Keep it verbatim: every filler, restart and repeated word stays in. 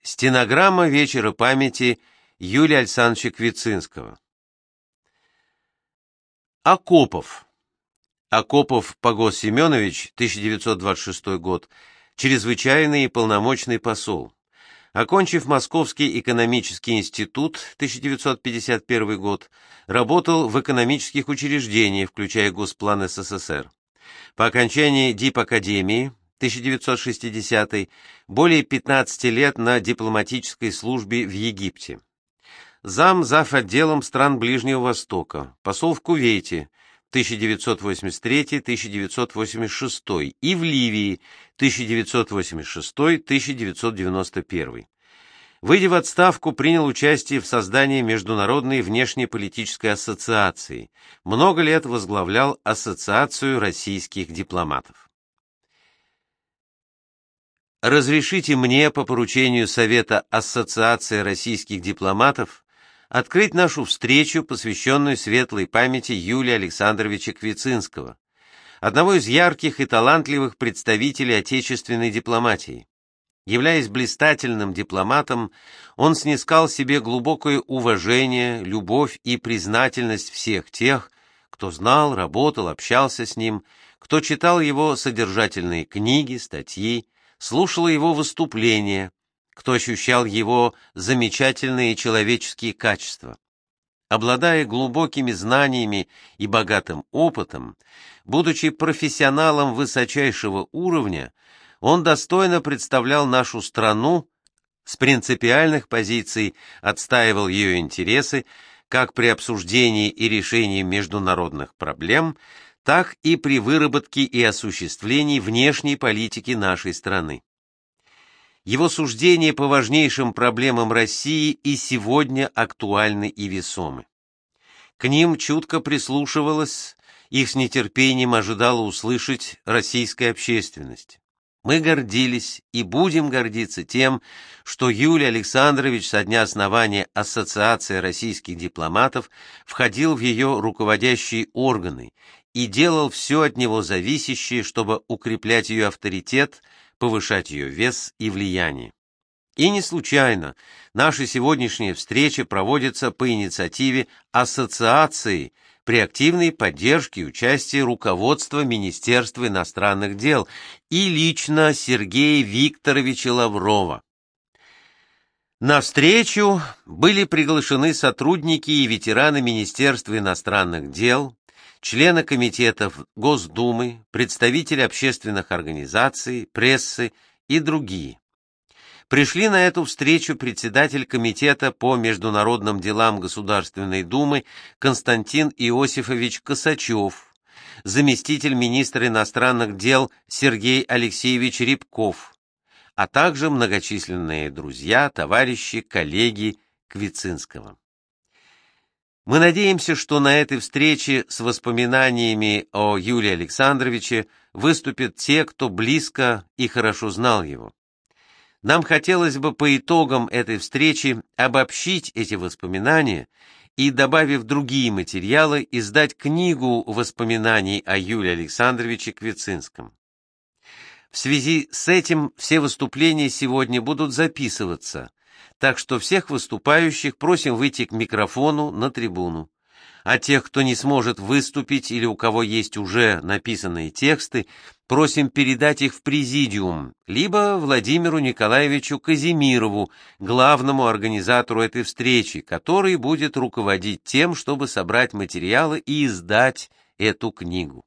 Стенограмма вечера памяти Юлия Александровича Квицинского. Акопов. Акопов Погос Семенович, тысяча девятьсот двадцать шестой год, чрезвычайный и полномочный посол. Окончив Московский экономический институт, тысяча девятьсот пятьдесят первый год, работал в экономических учреждениях, включая Госплан СССР. По окончании дипакадемии, тысяча девятьсот шестидесятый, более пятнадцати лет на дипломатической службе в Египте. Зам зав. Отделом стран Ближнего Востока, посол в Кувейте, тысяча девятьсот восемьдесят третий — тысяча девятьсот восемьдесят шестой, и в Ливии, тысяча девятьсот восемьдесят шестой — тысяча девятьсот девяносто первый. Выйдя в отставку, принял участие в создании Международной внешнеполитической ассоциации. Много лет возглавлял Ассоциацию российских дипломатов. Разрешите мне по поручению Совета Ассоциации российских дипломатов открыть нашу встречу, посвященную светлой памяти Юлия Александровича Квицинского, одного из ярких и талантливых представителей отечественной дипломатии. Являясь блистательным дипломатом, он снискал себе глубокое уважение, любовь и признательность всех тех, кто знал, работал, общался с ним, кто читал его содержательные книги, статьи, слушал его выступления, кто ощущал его замечательные человеческие качества. Обладая глубокими знаниями и богатым опытом, будучи профессионалом высочайшего уровня, он достойно представлял нашу страну, с принципиальных позиций отстаивал ее интересы как при обсуждении и решении международных проблем, так и при выработке и осуществлении внешней политики нашей страны. Его суждения по важнейшим проблемам России и сегодня актуальны и весомы. К ним чутко прислушивалась, их с нетерпением ожидала услышать российская общественность. Мы гордились и будем гордиться тем, что Юлий Александрович со дня основания Ассоциации российских дипломатов входил в ее руководящие органы и делал все от него зависящее, чтобы укреплять ее авторитет, повышать ее вес и влияние. И не случайно наша сегодняшняя встреча проводится по инициативе Ассоциации при активной поддержке и участии руководства Министерства иностранных дел и лично Сергея Викторовича Лаврова. На встречу были приглашены сотрудники и ветераны Министерства иностранных дел, члены комитетов Госдумы, представители общественных организаций, прессы и другие. Пришли на эту встречу председатель Комитета по международным делам Государственной Думы Константин Иосифович Косачев, заместитель министра иностранных дел Сергей Алексеевич Рябков, а также многочисленные друзья, товарищи, коллеги Квицинского. Мы надеемся, что на этой встрече с воспоминаниями о Юлии Александровиче выступят те, кто близко и хорошо знал его. Нам хотелось бы по итогам этой встречи обобщить эти воспоминания и, добавив другие материалы, издать книгу воспоминаний о Юлии Александровиче Квицинском. В связи с этим все выступления сегодня будут записываться, так что всех выступающих просим выйти к микрофону на трибуну. А тех, кто не сможет выступить или у кого есть уже написанные тексты, просим передать их в президиум, либо Владимиру Николаевичу Казимирову, главному организатору этой встречи, который будет руководить тем, чтобы собрать материалы и издать эту книгу.